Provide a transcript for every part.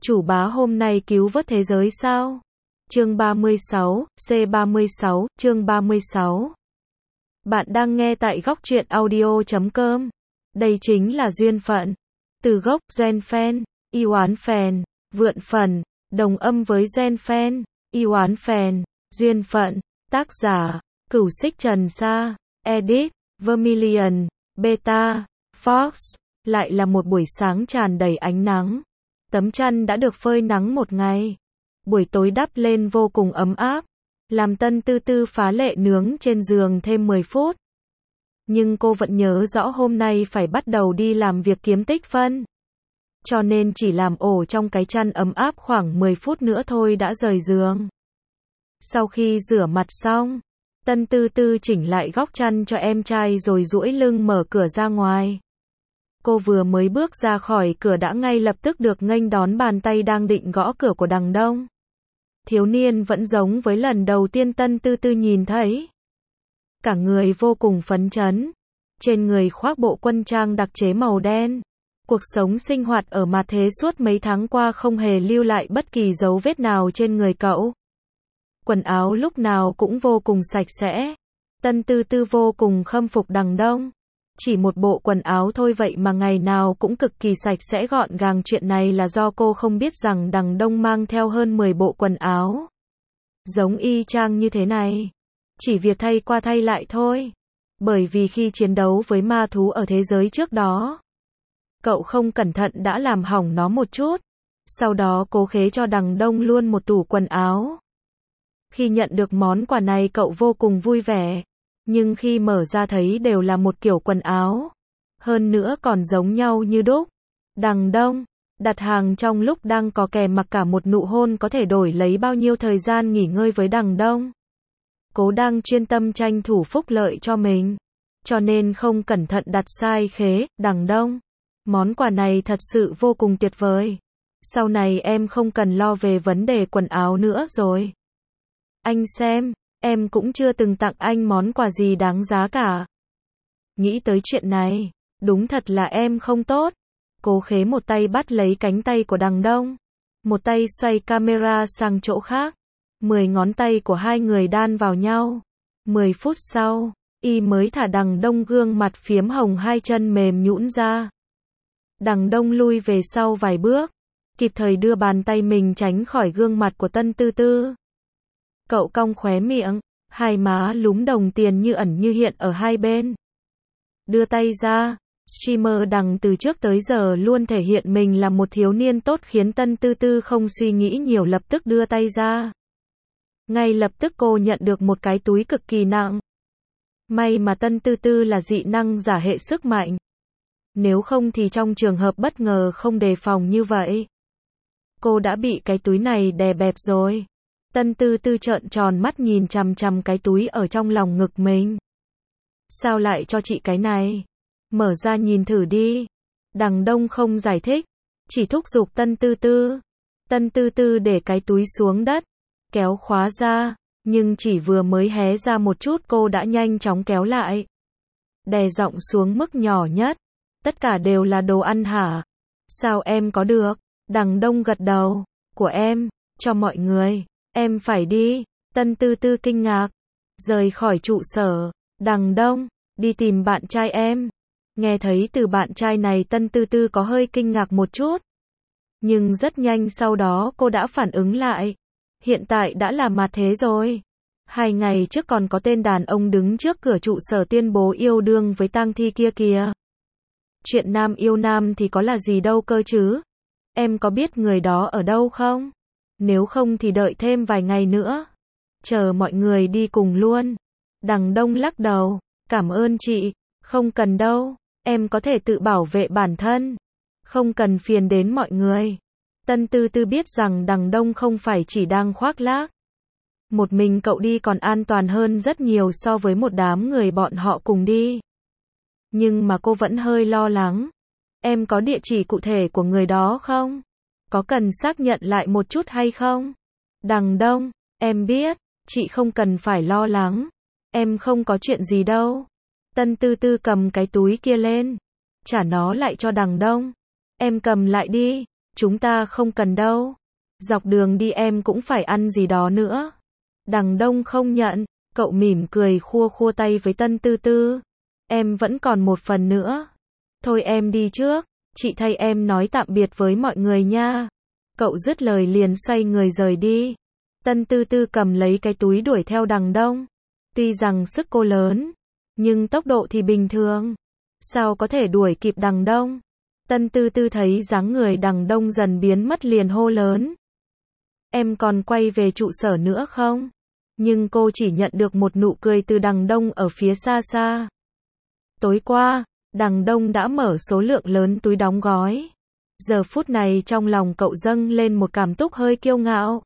Chủ bá hôm nay cứu vớt thế giới sao? Chương 36, C36, chương 36. Bạn đang nghe tại góc truyện audio.com. Đây chính là duyên phận. Từ gốc gen phen, yêu oán phèn, vượn phần, đồng âm với gen phen, yêu oán phèn, duyên phận. Tác giả, Cửu Xích Trần Sa, Edit, Vermilion, Beta, Fox. Lại là một buổi sáng tràn đầy ánh nắng. Tấm chăn đã được phơi nắng một ngày. Buổi tối đắp lên vô cùng ấm áp. Làm Tân Tư Tư phá lệ nướng trên giường thêm 10 phút. Nhưng cô vẫn nhớ rõ hôm nay phải bắt đầu đi làm việc kiếm tích phân. Cho nên chỉ làm ổ trong cái chăn ấm áp khoảng 10 phút nữa thôi đã rời giường. Sau khi rửa mặt xong, Tân Tư Tư chỉnh lại góc chăn cho em trai rồi duỗi lưng mở cửa ra ngoài. Cô vừa mới bước ra khỏi cửa đã ngay lập tức được nghênh đón bàn tay đang định gõ cửa của đằng Đông. Thiếu niên vẫn giống với lần đầu tiên Tân Tư Tư nhìn thấy. Cả người vô cùng phấn chấn. Trên người khoác bộ quân trang đặc chế màu đen. Cuộc sống sinh hoạt ở mặt thế suốt mấy tháng qua không hề lưu lại bất kỳ dấu vết nào trên người cậu. Quần áo lúc nào cũng vô cùng sạch sẽ. Tân Tư Tư vô cùng khâm phục đằng Đông. Chỉ một bộ quần áo thôi vậy mà ngày nào cũng cực kỳ sạch sẽ gọn gàng. Chuyện này là do cô không biết rằng đằng Đông mang theo hơn 10 bộ quần áo giống y chang như thế này. Chỉ việc thay qua thay lại thôi. Bởi vì khi chiến đấu với ma thú ở thế giới trước đó, cậu không cẩn thận đã làm hỏng nó một chút. Sau đó cố khế cho đằng Đông luôn một tủ quần áo. Khi nhận được món quà này cậu vô cùng vui vẻ. Nhưng khi mở ra thấy đều là một kiểu quần áo. Hơn nữa còn giống nhau như đúc. Đằng Đông đặt hàng trong lúc đang có kèm mặc cả một nụ hôn có thể đổi lấy bao nhiêu thời gian nghỉ ngơi với đằng Đông. Cố đang chuyên tâm tranh thủ phúc lợi cho mình. Cho nên không cẩn thận đặt sai khế, đằng Đông. Món quà này thật sự vô cùng tuyệt vời. Sau này em không cần lo về vấn đề quần áo nữa rồi. Anh xem. Em cũng chưa từng tặng anh món quà gì đáng giá cả. Nghĩ tới chuyện này, đúng thật là em không tốt. Cố khế một tay bắt lấy cánh tay của đằng Đông. Một tay xoay camera sang chỗ khác. 10 ngón tay của hai người đan vào nhau. 10 phút sau, y mới thả đằng Đông gương mặt phiếm hồng hai chân mềm nhũn ra. Đằng Đông lui về sau vài bước. Kịp thời đưa bàn tay mình tránh khỏi gương mặt của Tân Tư Tư. Cậu cong khóe miệng, hai má lúm đồng tiền như ẩn như hiện ở hai bên. Đưa tay ra, streamer đằng từ trước tới giờ luôn thể hiện mình là một thiếu niên tốt khiến Tân Tư Tư không suy nghĩ nhiều lập tức đưa tay ra. Ngay lập tức cô nhận được một cái túi cực kỳ nặng. May mà Tân Tư Tư là dị năng giả hệ sức mạnh. Nếu không thì trong trường hợp bất ngờ không đề phòng như vậy, cô đã bị cái túi này đè bẹp rồi. Tân Tư Tư trợn tròn mắt nhìn chằm chằm cái túi ở trong lòng ngực mình. Sao lại cho chị cái này? Mở ra nhìn thử đi. Đằng Đông không giải thích, chỉ thúc giục Tân Tư Tư. Tân Tư Tư để cái túi xuống đất, kéo khóa ra, nhưng chỉ vừa mới hé ra một chút cô đã nhanh chóng kéo lại. Đè giọng xuống mức nhỏ nhất. Tất cả đều là đồ ăn hả? Sao em có được? Đằng Đông gật đầu. Của em, cho mọi người. Em phải đi. Tân Tư Tư kinh ngạc. Rời khỏi trụ sở. Đằng Đông, đi tìm bạn trai em. Nghe thấy từ bạn trai này Tân Tư Tư có hơi kinh ngạc một chút. Nhưng rất nhanh sau đó cô đã phản ứng lại. Hiện tại đã là mặt thế rồi. 2 ngày trước còn có tên đàn ông đứng trước cửa trụ sở tuyên bố yêu đương với tang thi kia kìa. Chuyện nam yêu nam thì có là gì đâu cơ chứ. Em có biết người đó ở đâu không? Nếu không thì đợi thêm vài ngày nữa. Chờ mọi người đi cùng luôn. Đằng Đông lắc đầu. Cảm ơn chị. Không cần đâu. Em có thể tự bảo vệ bản thân. Không cần phiền đến mọi người. Tân Tư Tư biết rằng đằng Đông không phải chỉ đang khoác lác. Một mình cậu đi còn an toàn hơn rất nhiều so với một đám người bọn họ cùng đi. Nhưng mà cô vẫn hơi lo lắng. Em có địa chỉ cụ thể của người đó không? Có cần xác nhận lại một chút hay không? Đằng Đông, em biết, chị không cần phải lo lắng. Em không có chuyện gì đâu. Tân Tư Tư cầm cái túi kia lên. Trả nó lại cho đằng Đông. Em cầm lại đi. chúng ta không cần đâu. Dọc đường đi em cũng phải ăn gì đó nữa. Đằng Đông không nhận, cậu mỉm cười khua khua tay với Tân Tư Tư. Em vẫn còn một phần nữa. Thôi em đi trước, chị thay em nói tạm biệt với mọi người nha. Cậu dứt lời liền xoay người rời đi. Tân Tư Tư cầm lấy cái túi đuổi theo Đằng Đông. Tuy rằng sức cô lớn, nhưng tốc độ thì bình thường. Sao có thể đuổi kịp Đằng Đông? Tân Tư Tư thấy dáng người Đằng Đông dần biến mất liền hô lớn. Em còn quay về trụ sở nữa không? Nhưng cô chỉ nhận được một nụ cười từ Đằng Đông ở phía xa xa. Tối qua, Đằng Đông đã mở số lượng lớn túi đóng gói. Giờ phút này trong lòng cậu dâng lên một cảm xúc hơi kiêu ngạo.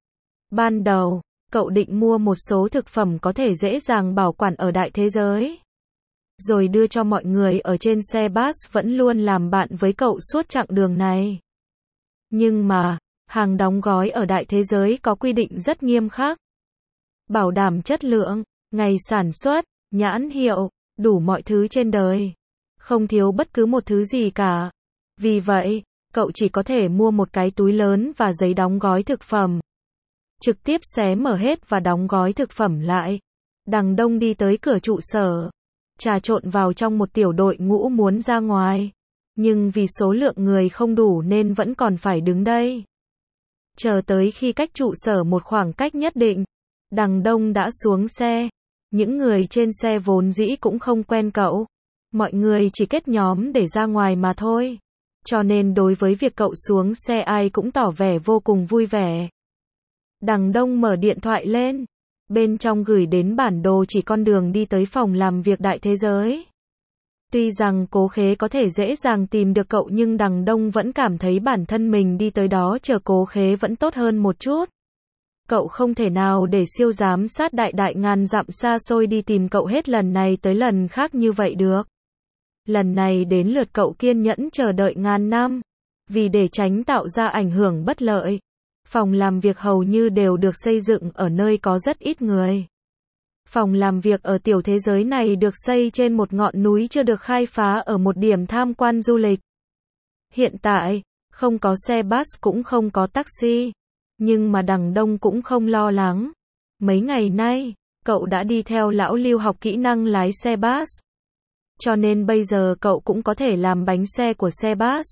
Ban đầu, cậu định mua một số thực phẩm có thể dễ dàng bảo quản ở đại thế giới. Rồi đưa cho mọi người ở trên xe bus vẫn luôn làm bạn với cậu suốt chặng đường này. Nhưng mà, hàng đóng gói ở đại thế giới có quy định rất nghiêm khắc. Bảo đảm chất lượng, ngày sản xuất, nhãn hiệu, đủ mọi thứ trên đời. Không thiếu bất cứ một thứ gì cả. Vì vậy, cậu chỉ có thể mua một cái túi lớn và giấy đóng gói thực phẩm. Trực tiếp xé mở hết và đóng gói thực phẩm lại. Đằng Đông đi tới cửa trụ sở. Trà trộn vào trong một tiểu đội ngũ muốn ra ngoài. Nhưng vì số lượng người không đủ nên vẫn còn phải đứng đây. Chờ tới khi cách trụ sở một khoảng cách nhất định. Đằng Đông đã xuống xe. Những người trên xe vốn dĩ cũng không quen cậu. Mọi người chỉ kết nhóm để ra ngoài mà thôi. Cho nên đối với việc cậu xuống xe ai cũng tỏ vẻ vô cùng vui vẻ. Đằng Đông mở điện thoại lên. Bên trong gửi đến bản đồ chỉ con đường đi tới phòng làm việc đại thế giới. Tuy rằng Cố Khế có thể dễ dàng tìm được cậu nhưng Đằng Đông vẫn cảm thấy bản thân mình đi tới đó chờ Cố Khế vẫn tốt hơn một chút. Cậu không thể nào để siêu giám sát đại ngàn dặm xa xôi đi tìm cậu hết lần này tới lần khác như vậy được. Lần này đến lượt cậu kiên nhẫn chờ đợi ngàn năm. Vì để tránh tạo ra ảnh hưởng bất lợi. Phòng làm việc hầu như đều được xây dựng ở nơi có rất ít người. Phòng làm việc ở tiểu thế giới này được xây trên một ngọn núi chưa được khai phá ở một điểm tham quan du lịch. Hiện tại, không có xe bus cũng không có taxi. Nhưng mà Đằng Đông cũng không lo lắng. Mấy ngày nay, cậu đã đi theo lão Lưu học kỹ năng lái xe bus. Cho nên bây giờ cậu cũng có thể làm bánh xe của xe bus.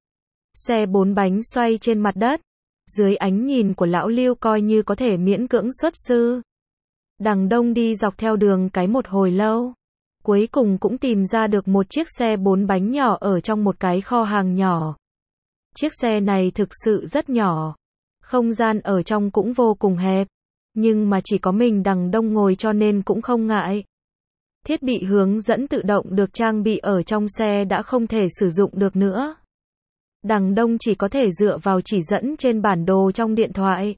Xe 4 bánh xoay trên mặt đất. Dưới ánh nhìn của lão Lưu coi như có thể miễn cưỡng xuất sư. Đằng Đông đi dọc theo đường cái một hồi lâu. Cuối cùng cũng tìm ra được một chiếc xe 4 bánh nhỏ ở trong một cái kho hàng nhỏ. Chiếc xe này thực sự rất nhỏ. Không gian ở trong cũng vô cùng hẹp. Nhưng mà chỉ có mình Đằng Đông ngồi cho nên cũng không ngại. Thiết bị hướng dẫn tự động được trang bị ở trong xe đã không thể sử dụng được nữa. Đằng Đông chỉ có thể dựa vào chỉ dẫn trên bản đồ trong điện thoại.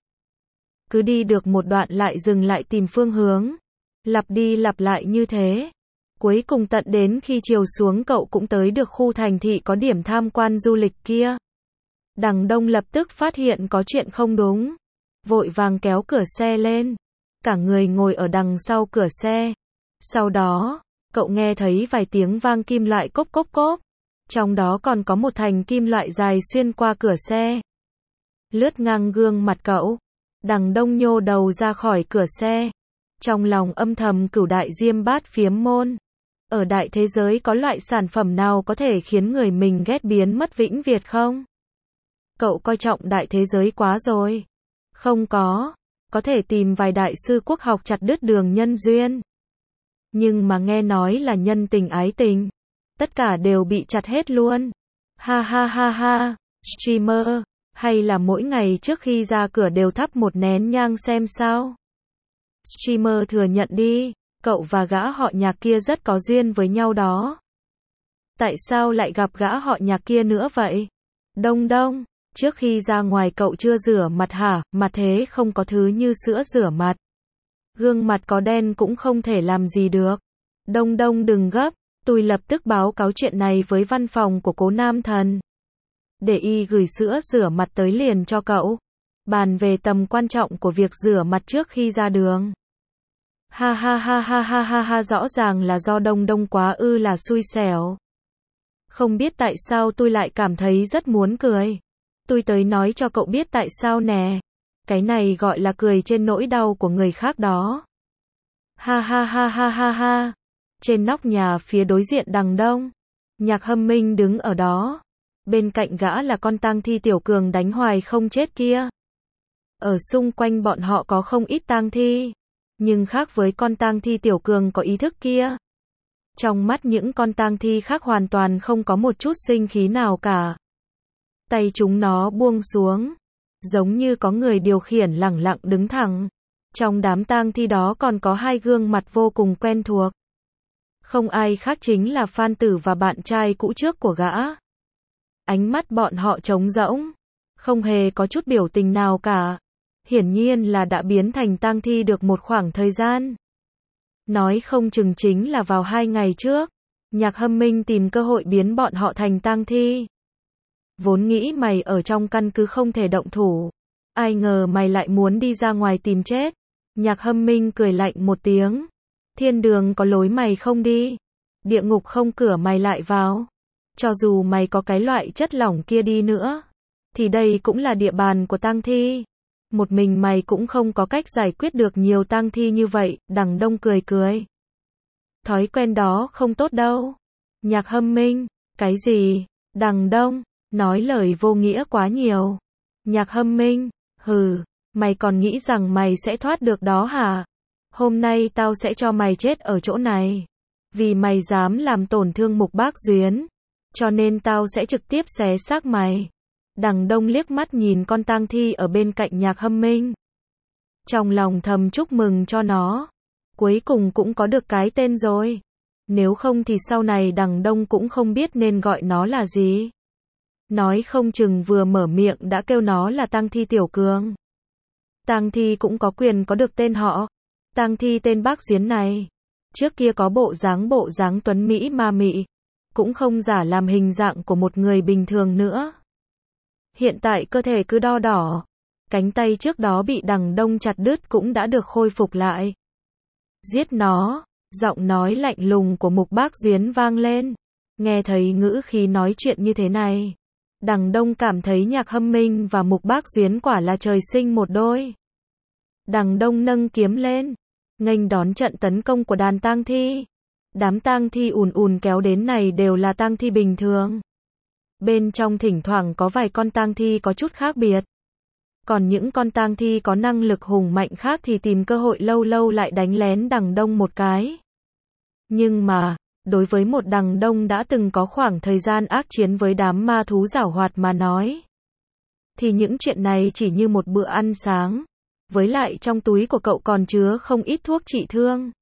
Cứ đi được một đoạn lại dừng lại tìm phương hướng. Lặp đi lặp lại như thế. Cuối cùng tận đến khi chiều xuống cậu cũng tới được khu thành thị có điểm tham quan du lịch kia. Đằng Đông lập tức phát hiện có chuyện không đúng. Vội vàng kéo cửa xe lên. Cả người ngồi ở đằng sau cửa xe. Sau đó, cậu nghe thấy vài tiếng vang kim loại cốp cốp cốp. Trong đó còn có một thành kim loại dài xuyên qua cửa xe. Lướt ngang gương mặt cậu. Đằng Đông nhô đầu ra khỏi cửa xe. Trong lòng âm thầm cửu đại diêm bát phiếm môn. Ở đại thế giới có loại sản phẩm nào có thể khiến người mình ghét biến mất vĩnh viễn không? Cậu coi trọng đại thế giới quá rồi. Không có thể tìm vài đại sư quốc học chặt đứt đường nhân duyên. Nhưng mà nghe nói là nhân tình ái tình. Tất cả đều bị chặt hết luôn. Ha ha ha ha, streamer, hay là mỗi ngày trước khi ra cửa đều thắp một nén nhang xem sao? Streamer thừa nhận đi, cậu và gã họ Nhạc kia rất có duyên với nhau đó. Tại sao lại gặp gã họ Nhạc kia nữa vậy? Đông Đông, trước khi ra ngoài cậu chưa rửa mặt hả? Mà thế không có thứ như sữa rửa mặt. Gương mặt có đen cũng không thể làm gì được. Đông Đông đừng gấp. Tôi lập tức báo cáo chuyện này với văn phòng của Cố Nam Thần. Để y gửi sữa rửa mặt tới liền cho cậu. Bàn về tầm quan trọng của việc rửa mặt trước khi ra đường. Ha ha ha ha ha ha ha, rõ ràng là do Đông Đông quá là xui xẻo. Không biết tại sao tôi lại cảm thấy rất muốn cười. Tôi tới nói cho cậu biết tại sao nè. Cái này gọi là cười trên nỗi đau của người khác đó. Ha ha ha ha ha ha. Trên nóc nhà phía đối diện đằng đông, Nhạc Hâm Minh đứng ở đó. Bên cạnh gã là con tang thi Tiểu Cường đánh hoài không chết kia. Ở xung quanh bọn họ có không ít tang thi, nhưng khác với con tang thi Tiểu Cường có ý thức kia. Trong mắt những con tang thi khác hoàn toàn không có một chút sinh khí nào cả. Tay chúng nó buông xuống, giống như có người điều khiển lẳng lặng đứng thẳng. Trong đám tang thi đó còn có hai gương mặt vô cùng quen thuộc. Không ai khác chính là Phan Tử và bạn trai cũ trước của gã. Ánh mắt bọn họ trống rỗng, không hề có chút biểu tình nào cả. Hiển nhiên là đã biến thành tang thi được một khoảng thời gian. Nói không chừng chính là vào 2 ngày trước, Nhạc Hâm Minh tìm cơ hội biến bọn họ thành tang thi. Vốn nghĩ mày ở trong căn cứ không thể động thủ, ai ngờ mày lại muốn đi ra ngoài tìm chết. Nhạc Hâm Minh cười lạnh một tiếng. Thiên đường có lối mày không đi, địa ngục không cửa mày lại vào. Cho dù mày có cái loại chất lỏng kia đi nữa, thì đây cũng là địa bàn của tang thi. Một mình mày cũng không có cách giải quyết được nhiều tang thi như vậy. Đằng Đông cười cười. Thói quen đó không tốt đâu. Nhạc Hâm Minh, cái gì? Đằng Đông, nói lời vô nghĩa quá nhiều. Nhạc Hâm Minh, hừ, mày còn nghĩ rằng mày sẽ thoát được đó hả? Hôm nay tao sẽ cho mày chết ở chỗ này. Vì mày dám làm tổn thương Mục Bác Duyến, cho nên tao sẽ trực tiếp xé xác mày. Đằng Đông liếc mắt nhìn con tang thi ở bên cạnh Nhạc Hâm Minh. Trong lòng thầm chúc mừng cho nó. Cuối cùng cũng có được cái tên rồi. Nếu không thì sau này Đằng Đông cũng không biết nên gọi nó là gì. Nói không chừng vừa mở miệng đã kêu nó là tang thi Tiểu Cường. Tang thi cũng có quyền có được tên họ. Tang thi tên Bác Duyến này, trước kia có bộ dáng tuấn mỹ ma mị, cũng không giả làm hình dạng của một người bình thường nữa. Hiện tại cơ thể cứ đo đỏ, cánh tay trước đó bị Đằng Đông chặt đứt cũng đã được khôi phục lại. Giết nó, giọng nói lạnh lùng của Mục Bác Duyến vang lên. Nghe thấy ngữ khí nói chuyện như thế này, Đằng Đông cảm thấy Nhạc Hâm Minh và Mục Bác Duyến quả là trời sinh một đôi. Đằng Đông nâng kiếm lên, nghênh đón trận tấn công của đàn tang thi. Đám tang thi ùn ùn kéo đến này đều là tang thi bình thường. Bên trong thỉnh thoảng có vài con tang thi có chút khác biệt. Còn những con tang thi có năng lực hùng mạnh khác thì tìm cơ hội lâu lâu lại đánh lén Đằng Đông một cái. Nhưng mà, đối với một Đằng Đông đã từng có khoảng thời gian ác chiến với đám ma thú giảo hoạt mà nói, thì những chuyện này chỉ như một bữa ăn sáng. Với lại trong túi của cậu còn chứa không ít thuốc trị thương.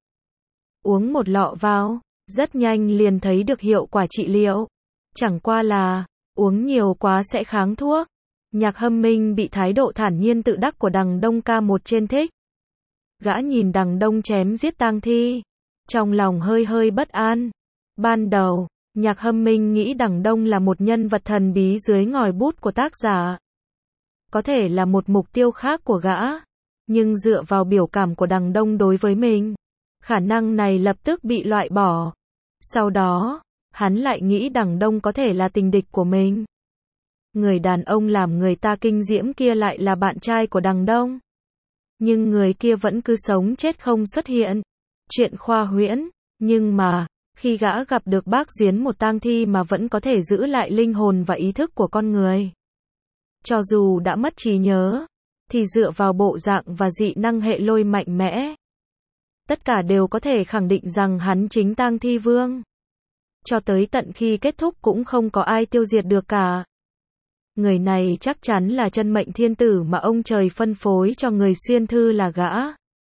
Uống một lọ vào, rất nhanh liền thấy được hiệu quả trị liệu. Chẳng qua là, uống nhiều quá sẽ kháng thuốc. Nhạc Hâm Minh bị thái độ thản nhiên tự đắc của Đằng Đông ca một trên thích. Gã nhìn Đằng Đông chém giết tang thi, trong lòng hơi hơi bất an. Ban đầu, Nhạc Hâm Minh nghĩ Đằng Đông là một nhân vật thần bí dưới ngòi bút của tác giả. Có thể là một mục tiêu khác của gã. Nhưng dựa vào biểu cảm của Đằng Đông đối với mình, khả năng này lập tức bị loại bỏ. Sau đó, hắn lại nghĩ Đằng Đông có thể là tình địch của mình. Người đàn ông làm người ta kinh diễm kia lại là bạn trai của Đằng Đông. Nhưng người kia vẫn cứ sống chết không xuất hiện. Chuyện khoa huyễn, nhưng mà, khi gã gặp được Bác Duyến một tang thi mà vẫn có thể giữ lại linh hồn và ý thức của con người. Cho dù đã mất trí nhớ, thì dựa vào bộ dạng và dị năng hệ lôi mạnh mẽ, tất cả đều có thể khẳng định rằng hắn chính tang thi vương. Cho tới tận khi kết thúc cũng không có ai tiêu diệt được cả. Người này chắc chắn là chân mệnh thiên tử mà ông trời phân phối cho người xuyên thư là gã.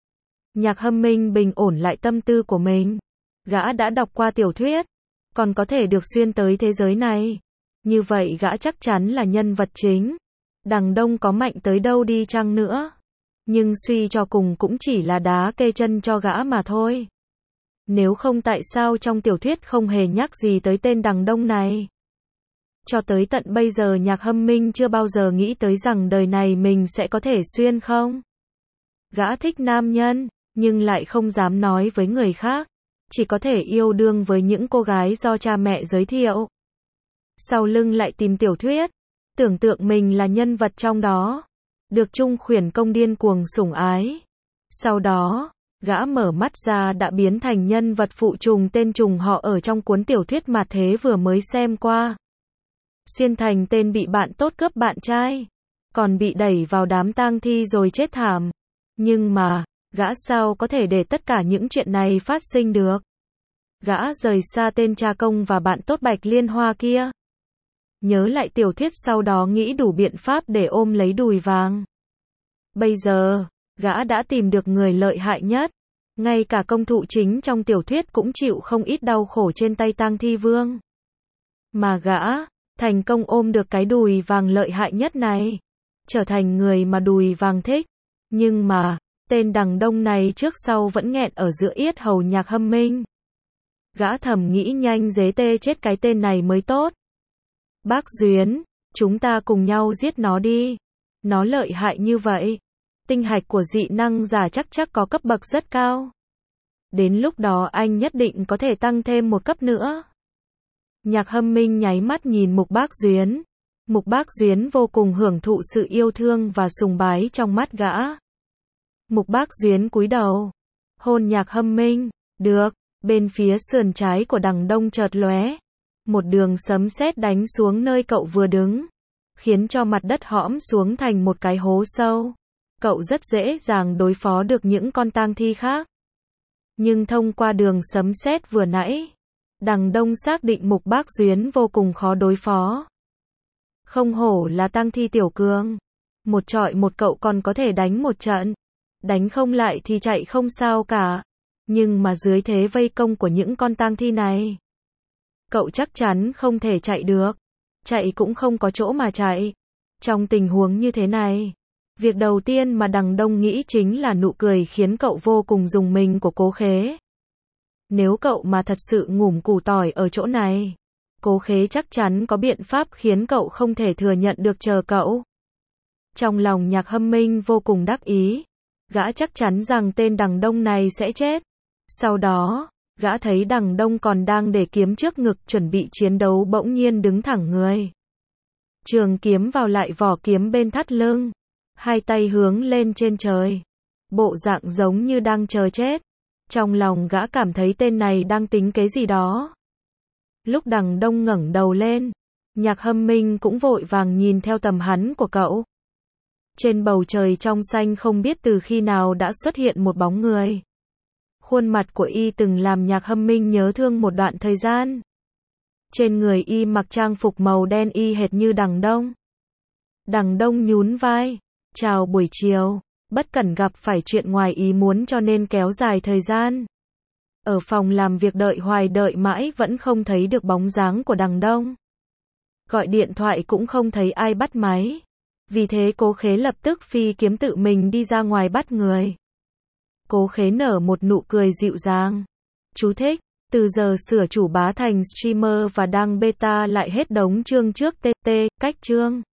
Nhạc Hâm Minh bình ổn lại tâm tư của mình. Gã đã đọc qua tiểu thuyết, còn có thể được xuyên tới thế giới này. Như vậy gã chắc chắn là nhân vật chính. Đằng Đông có mạnh tới đâu đi chăng nữa, nhưng suy cho cùng cũng chỉ là đá kê chân cho gã mà thôi. Nếu không tại sao trong tiểu thuyết không hề nhắc gì tới tên Đằng Đông này. Cho tới tận bây giờ Nhạc Hâm Minh chưa bao giờ nghĩ tới rằng đời này mình sẽ có thể xuyên không. Gã thích nam nhân, nhưng lại không dám nói với người khác. Chỉ có thể yêu đương với những cô gái do cha mẹ giới thiệu. Sau lưng lại tìm tiểu thuyết. tưởng tượng mình là nhân vật trong đó, được Trung Khuyển Công điên cuồng sủng ái. Sau đó, gã mở mắt ra đã biến thành nhân vật phụ trùng tên trùng họ ở trong cuốn tiểu thuyết mà thế vừa mới xem qua. Xuyên thành tên bị bạn tốt cướp bạn trai, còn bị đẩy vào đám tang thi rồi chết thảm. Nhưng mà, gã sao có thể để tất cả những chuyện này phát sinh được? Gã rời xa tên cha công và bạn tốt Bạch Liên Hoa kia. Nhớ lại tiểu thuyết sau đó nghĩ đủ biện pháp để ôm lấy đùi vàng. Bây giờ, gã đã tìm được người lợi hại nhất. Ngay cả công thụ chính trong tiểu thuyết cũng chịu không ít đau khổ trên tay tang thi vương. Mà gã, thành công ôm được cái đùi vàng lợi hại nhất này. Trở thành người mà đùi vàng thích. Nhưng mà, tên đằng đông này trước sau vẫn nghẹn ở giữa yết hầu Nhạc Hâm Minh. Gã thầm nghĩ nhanh dế tê chết cái tên này mới tốt. Bác Duyến, chúng ta cùng nhau giết nó đi. Nó lợi hại như vậy. Tinh hạch của dị năng giả chắc có cấp bậc rất cao. Đến lúc đó anh nhất định có thể tăng thêm một cấp nữa. Nhạc Hâm Minh nháy mắt nhìn Mục Bác Duyến. Mục Bác Duyến vô cùng hưởng thụ sự yêu thương và sùng bái trong mắt gã. Mục Bác Duyến cúi đầu, hôn Nhạc Hâm Minh. Được. Bên phía sườn trái của đằng đông chợt lóe một đường sấm sét đánh xuống nơi cậu vừa đứng, khiến cho mặt đất hõm xuống thành một cái hố sâu. Cậu rất dễ dàng đối phó được những con tang thi khác. Nhưng thông qua đường sấm sét vừa nãy, đằng đông xác định Mục Bác Duyến vô cùng khó đối phó. Không hổ là tang thi tiểu cường. Một trọi một cậu còn có thể đánh một trận. Đánh không lại thì chạy không sao cả. Nhưng mà dưới thế vây công của những con tang thi này, cậu chắc chắn không thể chạy được. Chạy cũng không có chỗ mà chạy. Trong tình huống như thế này, việc đầu tiên mà đằng đông nghĩ chính là nụ cười khiến cậu vô cùng rùng mình của Cố Khế. Nếu cậu mà thật sự ngủm củ tỏi ở chỗ này, Cố Khế chắc chắn có biện pháp khiến cậu không thể thừa nhận được chờ cậu. Trong lòng Nhạc Hâm Minh vô cùng đắc ý. Gã chắc chắn rằng tên đằng đông này sẽ chết. Sau đó, gã thấy đằng đông còn đang để kiếm trước ngực chuẩn bị chiến đấu bỗng nhiên đứng thẳng người. Trường kiếm vào lại vỏ kiếm bên thắt lưng. Hai tay hướng lên trên trời. Bộ dạng giống như đang chờ chết. Trong lòng gã cảm thấy tên này đang tính kế gì đó. Lúc đằng đông ngẩng đầu lên, Nhạc Hâm Minh cũng vội vàng nhìn theo tầm hắn của cậu. Trên bầu trời trong xanh không biết từ khi nào đã xuất hiện một bóng người. Khuôn mặt của y từng làm Nhạc Hâm Minh nhớ thương một đoạn thời gian. Trên người y mặc trang phục màu đen y hệt như đằng đông. Đằng đông nhún vai. Chào buổi chiều. Bất cẩn gặp phải chuyện ngoài ý muốn cho nên kéo dài thời gian. Ở phòng làm việc đợi mãi vẫn không thấy được bóng dáng của đằng đông. Gọi điện thoại cũng không thấy ai bắt máy. Vì thế Cố Khế lập tức phi kiếm tự mình đi ra ngoài bắt người. Cố Khế nở một nụ cười dịu dàng. Chú thích, từ giờ sửa chủ bá thành streamer và đăng beta lại hết đống chương trước TT, cách chương.